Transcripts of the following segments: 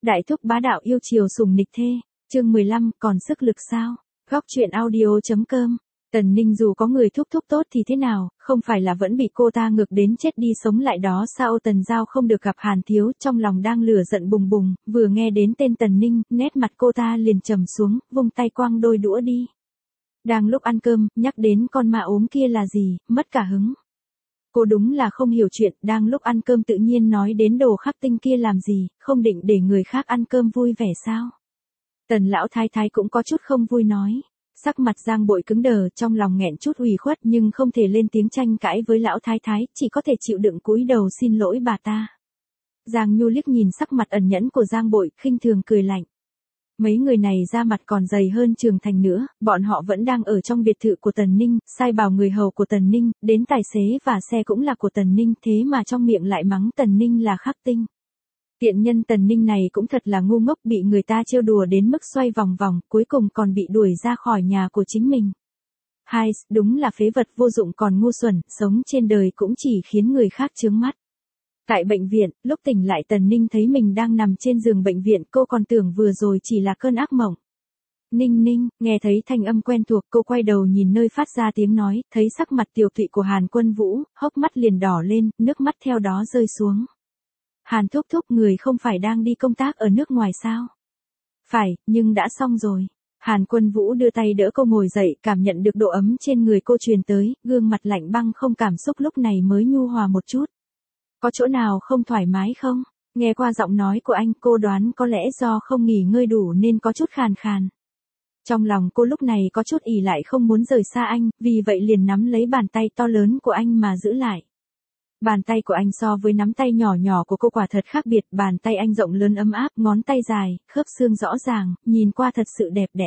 Đại thúc bá đạo yêu chiều sủng nịch thê, chương 15, còn sức lực sao? Góc truyện audio.com. Tần Ninh dù có người thúc thúc tốt thì thế nào, không phải là vẫn bị cô ta ngược đến chết đi sống lại đó sao? Tần Giao không được gặp Hàn Thiếu, trong lòng đang lửa giận bùng bùng, vừa nghe đến tên Tần Ninh, nét mặt cô ta liền trầm xuống, vung tay quăng đôi đũa đi. Đang lúc ăn cơm, nhắc đến con ma ốm kia là gì, mất cả hứng. Cô đúng là không hiểu chuyện, đang lúc ăn cơm tự nhiên nói đến đồ khắc tinh kia làm gì, không định để người khác ăn cơm vui vẻ sao? Tần lão thái thái cũng có chút không vui nói. Sắc mặt Giang Bội cứng đờ, trong lòng nghẹn chút ủy khuất nhưng không thể lên tiếng tranh cãi với lão thái thái, chỉ có thể chịu đựng cúi đầu xin lỗi bà ta. Giang Nhu liếc nhìn sắc mặt ẩn nhẫn của Giang Bội, khinh thường cười lạnh. Mấy người này da mặt còn dày hơn Trường Thành nữa, bọn họ vẫn đang ở trong biệt thự của Tần Ninh, sai bảo người hầu của Tần Ninh, đến tài xế và xe cũng là của Tần Ninh, thế mà trong miệng lại mắng Tần Ninh là khắc tinh. Tiện nhân Tần Ninh này cũng thật là ngu ngốc, bị người ta trêu đùa đến mức xoay vòng vòng, cuối cùng còn bị đuổi ra khỏi nhà của chính mình. Hai, đúng là phế vật vô dụng còn ngu xuẩn, sống trên đời cũng chỉ khiến người khác chướng mắt. Tại bệnh viện, lúc tỉnh lại Tần Ninh thấy mình đang nằm trên giường bệnh viện, cô còn tưởng vừa rồi chỉ là cơn ác mộng. Ninh Ninh, nghe thấy thanh âm quen thuộc, cô quay đầu nhìn nơi phát ra tiếng nói, thấy sắc mặt tiều tụy của Hàn Quân Vũ, hốc mắt liền đỏ lên, nước mắt theo đó rơi xuống. Hàn thúc thúc, người không phải đang đi công tác ở nước ngoài sao? Phải, nhưng đã xong rồi. Hàn Quân Vũ đưa tay đỡ cô ngồi dậy, cảm nhận được độ ấm trên người cô truyền tới, gương mặt lạnh băng không cảm xúc lúc này mới nhu hòa một chút. Có chỗ nào không thoải mái không? Nghe qua giọng nói của anh, cô đoán có lẽ do không nghỉ ngơi đủ nên có chút khàn khàn. Trong lòng cô lúc này có chút ỉ lại không muốn rời xa anh, vì vậy liền nắm lấy bàn tay to lớn của anh mà giữ lại. Bàn tay của anh so với nắm tay nhỏ nhỏ của cô quả thật khác biệt, bàn tay anh rộng lớn ấm áp, ngón tay dài, khớp xương rõ ràng, nhìn qua thật sự đẹp đẽ.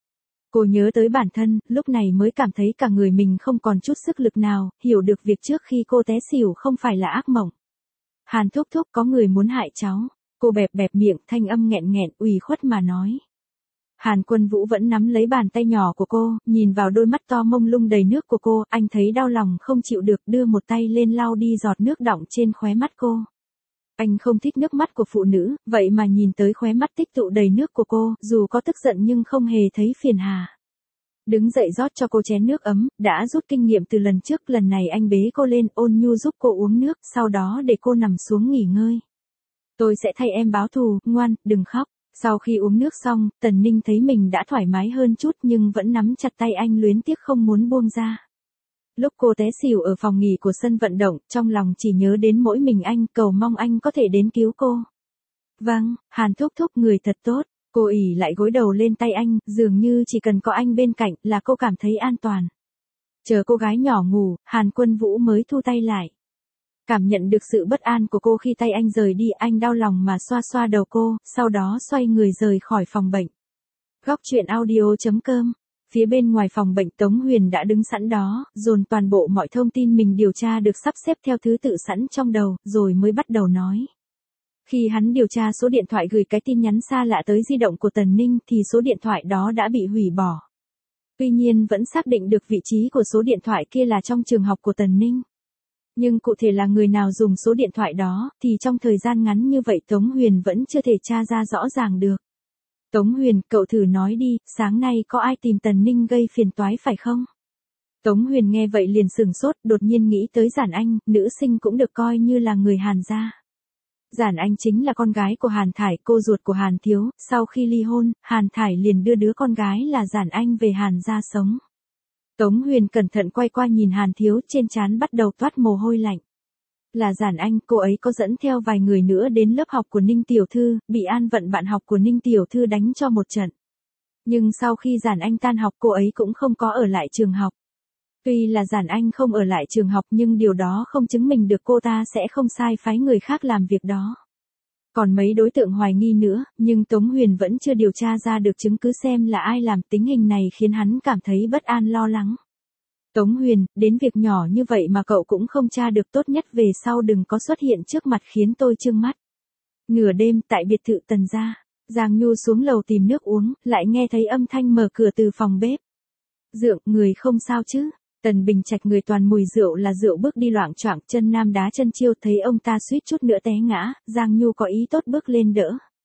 Cô nhớ tới bản thân, lúc này mới cảm thấy cả người mình không còn chút sức lực nào, hiểu được việc trước khi cô té xỉu không phải là ác mộng. Hàn thúc thúc, có người muốn hại cháu. Cô bẹp bẹp miệng, thanh âm nghẹn nghẹn, ủy khuất mà nói. Hàn Quân Vũ vẫn nắm lấy bàn tay nhỏ của cô, nhìn vào đôi mắt to mông lung đầy nước của cô, anh thấy đau lòng không chịu được, đưa một tay lên lau đi giọt nước đọng trên khóe mắt cô. Anh không thích nước mắt của phụ nữ, vậy mà nhìn tới khóe mắt tích tụ đầy nước của cô, dù có tức giận nhưng không hề thấy phiền hà. Đứng dậy rót cho cô chén nước ấm, đã rút kinh nghiệm từ lần trước, lần này anh bế cô lên, ôn nhu giúp cô uống nước, sau đó để cô nằm xuống nghỉ ngơi. Tôi sẽ thay em báo thù, ngoan, đừng khóc. Sau khi uống nước xong, Tần Ninh thấy mình đã thoải mái hơn chút nhưng vẫn nắm chặt tay anh luyến tiếc không muốn buông ra. Lúc cô té xỉu ở phòng nghỉ của sân vận động, trong lòng chỉ nhớ đến mỗi mình anh, cầu mong anh có thể đến cứu cô. Vâng, Hàn thúc thúc, người thật tốt. Cô ỉ lại gối đầu lên tay anh, dường như chỉ cần có anh bên cạnh là cô cảm thấy an toàn. Chờ cô gái nhỏ ngủ, Hàn Quân Vũ mới thu tay lại. Cảm nhận được sự bất an của cô khi tay anh rời đi, anh đau lòng mà xoa xoa đầu cô, sau đó xoay người rời khỏi phòng bệnh. Góc truyện audio.com. Phía bên ngoài phòng bệnh, Tống Huyền đã đứng sẵn đó, dồn toàn bộ mọi thông tin mình điều tra được sắp xếp theo thứ tự sẵn trong đầu, rồi mới bắt đầu nói. Khi hắn điều tra số điện thoại gửi cái tin nhắn xa lạ tới di động của Tần Ninh thì số điện thoại đó đã bị hủy bỏ. Tuy nhiên vẫn xác định được vị trí của số điện thoại kia là trong trường học của Tần Ninh. Nhưng cụ thể là người nào dùng số điện thoại đó, thì trong thời gian ngắn như vậy Tống Huyền vẫn chưa thể tra ra rõ ràng được. Tống Huyền, cậu thử nói đi, sáng nay có ai tìm Tần Ninh gây phiền toái phải không? Tống Huyền nghe vậy liền sửng sốt, đột nhiên nghĩ tới Giản Anh, nữ sinh cũng được coi như là người Hàn gia. Giản Anh chính là con gái của Hàn Thải, cô ruột của Hàn Thiếu, sau khi ly hôn, Hàn Thải liền đưa đứa con gái là Giản Anh về Hàn gia sống. Tống Huyền cẩn thận quay qua nhìn Hàn Thiếu, trên trán bắt đầu toát mồ hôi lạnh. Là Giản Anh, cô ấy có dẫn theo vài người nữa đến lớp học của Ninh Tiểu Thư, bị An Vận bạn học của Ninh Tiểu Thư đánh cho một trận. Nhưng sau khi Giản Anh tan học cô ấy cũng không có ở lại trường học. Tuy là Giản Anh không ở lại trường học nhưng điều đó không chứng minh được cô ta sẽ không sai phái người khác làm việc đó. Còn mấy đối tượng hoài nghi nữa, nhưng Tống Huyền vẫn chưa điều tra ra được chứng cứ xem là ai làm, tính hình này khiến hắn cảm thấy bất an lo lắng. Tống Huyền, đến việc nhỏ như vậy mà cậu cũng không tra được, tốt nhất về sau đừng có xuất hiện trước mặt khiến tôi chưng mắt. Nửa đêm, tại biệt thự Tần gia, Giang Nhu xuống lầu tìm nước uống, lại nghe thấy âm thanh mở cửa từ phòng bếp. Dượng, người không sao chứ? Tần Bình Trạch người toàn mùi rượu là rượu bước đi loạng choạng, chân nam đá chân chiêu, thấy ông ta suýt chút nữa té ngã, Giang Nhu có ý tốt bước lên đỡ.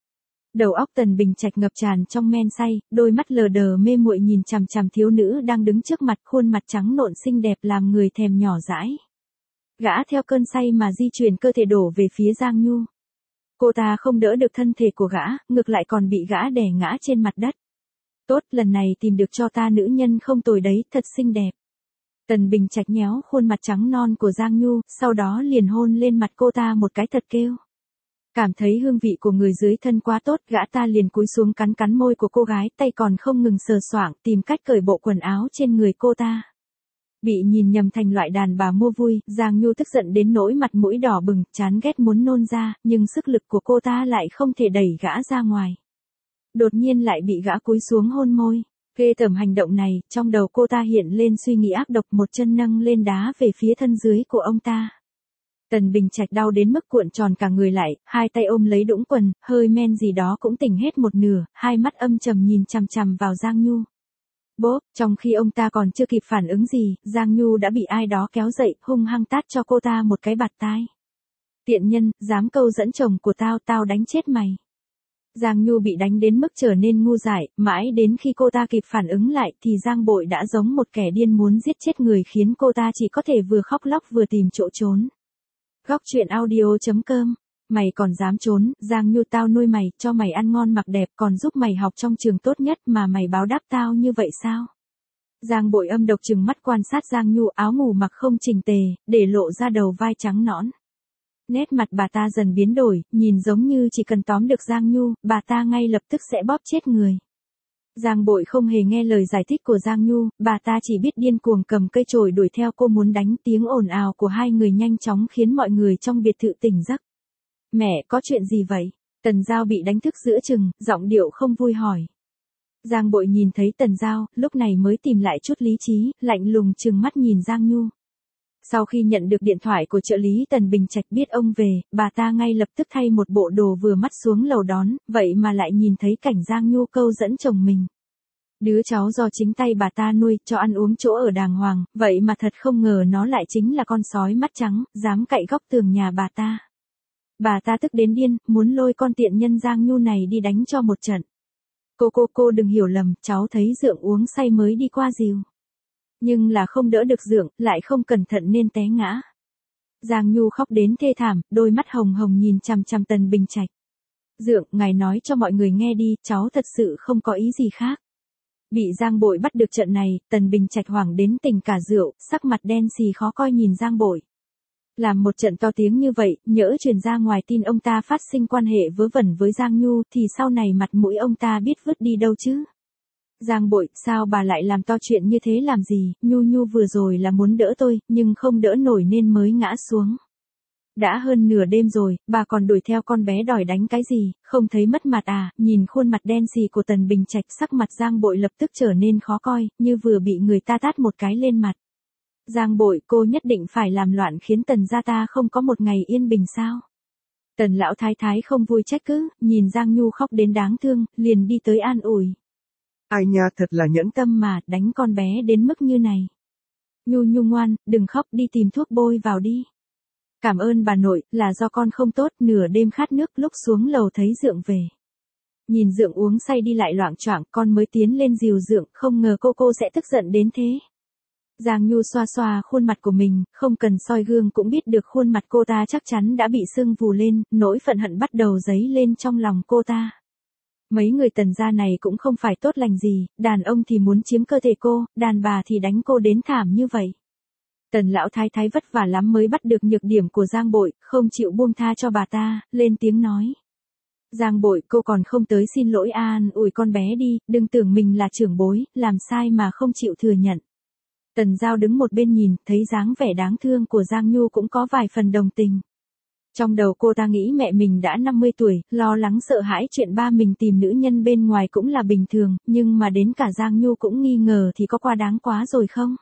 Đầu óc Tần Bình Trạch ngập tràn trong men say, đôi mắt lờ đờ mê muội nhìn chằm chằm thiếu nữ đang đứng trước mặt, khuôn mặt trắng nộn xinh đẹp làm người thèm nhỏ dãi. Gã theo cơn say mà di chuyển cơ thể đổ về phía Giang Nhu. Cô ta không đỡ được thân thể của gã, ngược lại còn bị gã đè ngã trên mặt đất. Tốt, lần này tìm được cho ta nữ nhân không tồi đấy, thật xinh đẹp. Tần Bình Trạch nhéo khuôn mặt trắng non của Giang Nhu, sau đó liền hôn lên mặt cô ta một cái thật kêu. Cảm thấy hương vị của người dưới thân quá tốt, gã ta liền cúi xuống cắn cắn môi của cô gái, tay còn không ngừng sờ soạng, tìm cách cởi bộ quần áo trên người cô ta. Bị nhìn nhầm thành loại đàn bà mua vui, Giang Nhu tức giận đến nỗi mặt mũi đỏ bừng, chán ghét muốn nôn ra, nhưng sức lực của cô ta lại không thể đẩy gã ra ngoài. Đột nhiên lại bị gã cúi xuống hôn môi. Ghê tởm hành động này, trong đầu cô ta hiện lên suy nghĩ ác độc, một chân nâng lên đá về phía thân dưới của ông ta. Tần Bình Trạch đau đến mức cuộn tròn cả người lại, hai tay ôm lấy đũng quần, hơi men gì đó cũng tỉnh hết một nửa, hai mắt âm trầm nhìn chằm chằm vào Giang Nhu. Bốp, trong khi ông ta còn chưa kịp phản ứng gì, Giang Nhu đã bị ai đó kéo dậy, hung hăng tát cho cô ta một cái bạt tai. Tiện nhân, dám câu dẫn chồng của tao, tao đánh chết mày. Giang Nhu bị đánh đến mức trở nên ngu dại, mãi đến khi cô ta kịp phản ứng lại thì Giang Bội đã giống một kẻ điên muốn giết chết người, khiến cô ta chỉ có thể vừa khóc lóc vừa tìm chỗ trốn. Góc truyện audio.com. Mày còn dám trốn, Giang Nhu, tao nuôi mày, cho mày ăn ngon mặc đẹp, còn giúp mày học trong trường tốt nhất mà mày báo đáp tao như vậy sao? Giang Bội âm độc trừng mắt quan sát Giang Nhu, áo ngủ mặc không chỉnh tề, để lộ ra đầu vai trắng nõn. Nét mặt bà ta dần biến đổi, nhìn giống như chỉ cần tóm được Giang Nhu, bà ta ngay lập tức sẽ bóp chết người. Giang Bội không hề nghe lời giải thích của Giang Nhu, bà ta chỉ biết điên cuồng cầm cây chổi đuổi theo cô muốn đánh. Tiếng ồn ào của hai người nhanh chóng khiến mọi người trong biệt thự tỉnh giấc. Mẹ, có chuyện gì vậy? Tần Giao bị đánh thức giữa chừng, giọng điệu không vui hỏi. Giang Bội nhìn thấy Tần Giao, lúc này mới tìm lại chút lý trí, lạnh lùng trừng mắt nhìn Giang Nhu. Sau khi nhận được điện thoại của trợ lý Tần Bình Trạch biết ông về, bà ta ngay lập tức thay một bộ đồ vừa mắt xuống lầu đón, vậy mà lại nhìn thấy cảnh Giang Nhu câu dẫn chồng mình. Đứa cháu do chính tay bà ta nuôi, cho ăn uống chỗ ở đàng hoàng, vậy mà thật không ngờ nó lại chính là con sói mắt trắng, dám cậy góc tường nhà bà ta. Bà ta tức đến điên, muốn lôi con tiện nhân Giang Nhu này đi đánh cho một trận. Cô đừng hiểu lầm, cháu thấy Dượng uống say mới đi qua dìu. Nhưng là không đỡ được Dượng, lại không cẩn thận nên té ngã. Giang Nhu khóc đến thê thảm, đôi mắt hồng hồng nhìn chằm chằm Tần Bình Trạch. Dượng, ngài nói cho mọi người nghe đi, cháu thật sự không có ý gì khác. Bị Giang Bội bắt được trận này, Tần Bình Trạch hoảng đến tỉnh cả rượu, sắc mặt đen xì khó coi nhìn Giang Bội. Làm một trận to tiếng như vậy, nhỡ truyền ra ngoài tin ông ta phát sinh quan hệ vớ vẩn với Giang Nhu thì sau này mặt mũi ông ta biết vứt đi đâu chứ. Giang Bội, sao bà lại làm to chuyện như thế làm gì, Nhu vừa rồi là muốn đỡ tôi, nhưng không đỡ nổi nên mới ngã xuống. Đã hơn nửa đêm rồi, bà còn đuổi theo con bé đòi đánh cái gì, không thấy mất mặt à? Nhìn khuôn mặt đen xì của Tần Bình Trạch, sắc mặt Giang Bội lập tức trở nên khó coi, như vừa bị người ta tát một cái lên mặt. Giang Bội, cô nhất định phải làm loạn khiến Tần gia ta không có một ngày yên bình sao? Tần lão thái thái không vui trách cứ, nhìn Giang Nhu khóc đến đáng thương, liền đi tới an ủi. Ai nha, thật là nhẫn tâm mà, đánh con bé đến mức như này. Nhu ngoan, đừng khóc, đi tìm thuốc bôi vào đi. Cảm ơn bà nội, là do con không tốt, nửa đêm khát nước, lúc xuống lầu thấy Dượng về. Nhìn Dượng uống say đi lại loạng choạng, con mới tiến lên dìu Dượng, không ngờ cô sẽ tức giận đến thế. Giang Nhu xoa xoa khuôn mặt của mình, không cần soi gương cũng biết được khuôn mặt cô ta chắc chắn đã bị sưng vù lên, nỗi phẫn hận bắt đầu dấy lên trong lòng cô ta. Mấy người Tần gia này cũng không phải tốt lành gì, đàn ông thì muốn chiếm cơ thể cô, đàn bà thì đánh cô đến thảm như vậy. Tần lão thái thái vất vả lắm mới bắt được nhược điểm của Giang Bội, không chịu buông tha cho bà ta, lên tiếng nói. Giang Bội, cô còn không tới xin lỗi an ủi con bé đi, đừng tưởng mình là trưởng bối, làm sai mà không chịu thừa nhận. Tần Giao đứng một bên nhìn, thấy dáng vẻ đáng thương của Giang Nhu cũng có vài phần đồng tình. Trong đầu cô ta nghĩ mẹ mình đã 50 tuổi, lo lắng sợ hãi chuyện ba mình tìm nữ nhân bên ngoài cũng là bình thường, nhưng mà đến cả Giang Nhu cũng nghi ngờ thì có quá đáng quá rồi không?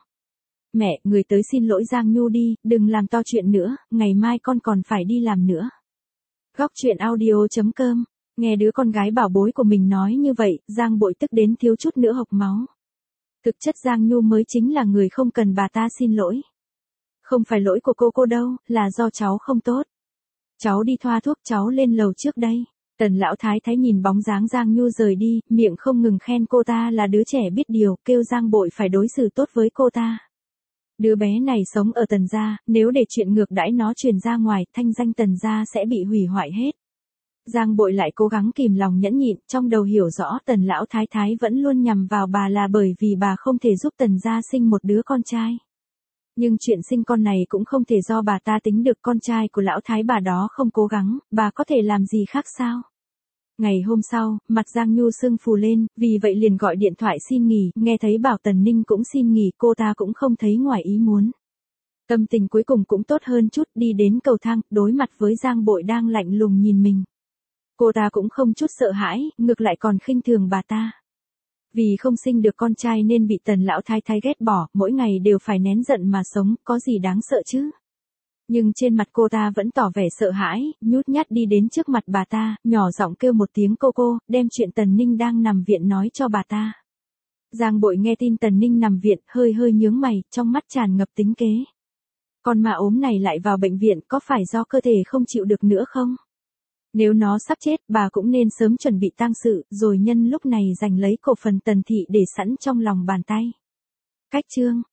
Mẹ, người tới xin lỗi Giang Nhu đi, đừng làm to chuyện nữa, ngày mai con còn phải đi làm nữa. Góc truyện audio.com, nghe đứa con gái bảo bối của mình nói như vậy, Giang Bội tức đến thiếu chút nữa hộc máu. Thực chất Giang Nhu mới chính là người không cần bà ta xin lỗi. Không phải lỗi của cô đâu, là do cháu không tốt. Cháu đi thoa thuốc, cháu lên lầu trước đây. Tần lão thái thái nhìn bóng dáng Giang Nhu rời đi, miệng không ngừng khen cô ta là đứa trẻ biết điều, kêu Giang Bội phải đối xử tốt với cô ta. Đứa bé này sống ở Tần gia, nếu để chuyện ngược đãi nó truyền ra ngoài, thanh danh Tần gia sẽ bị hủy hoại hết. Giang Bội lại cố gắng kìm lòng nhẫn nhịn, trong đầu hiểu rõ Tần lão thái thái vẫn luôn nhằm vào bà là bởi vì bà không thể giúp Tần gia sinh một đứa con trai. Nhưng chuyện sinh con này cũng không thể do bà ta tính được, con trai của lão thái bà đó không cố gắng, bà có thể làm gì khác sao? Ngày hôm sau, mặt Giang Nhu sưng phù lên, vì vậy liền gọi điện thoại xin nghỉ, nghe thấy bảo Tần Ninh cũng xin nghỉ, cô ta cũng không thấy ngoài ý muốn. Tâm tình cuối cùng cũng tốt hơn chút, đi đến cầu thang, đối mặt với Giang Bội đang lạnh lùng nhìn mình. Cô ta cũng không chút sợ hãi, ngược lại còn khinh thường bà ta. Vì không sinh được con trai nên bị Tần lão thái thái ghét bỏ, mỗi ngày đều phải nén giận mà sống, có gì đáng sợ chứ? Nhưng trên mặt cô ta vẫn tỏ vẻ sợ hãi, nhút nhát đi đến trước mặt bà ta, nhỏ giọng kêu một tiếng cô, đem chuyện Tần Ninh đang nằm viện nói cho bà ta. Giang Bội nghe tin Tần Ninh nằm viện, hơi hơi nhướng mày, trong mắt tràn ngập tính kế. Con mà ốm này lại vào bệnh viện, có phải do cơ thể không chịu được nữa không? Nếu nó sắp chết, bà cũng nên sớm chuẩn bị tang sự, rồi nhân lúc này giành lấy cổ phần Tần thị để sẵn trong lòng bàn tay. Cách chương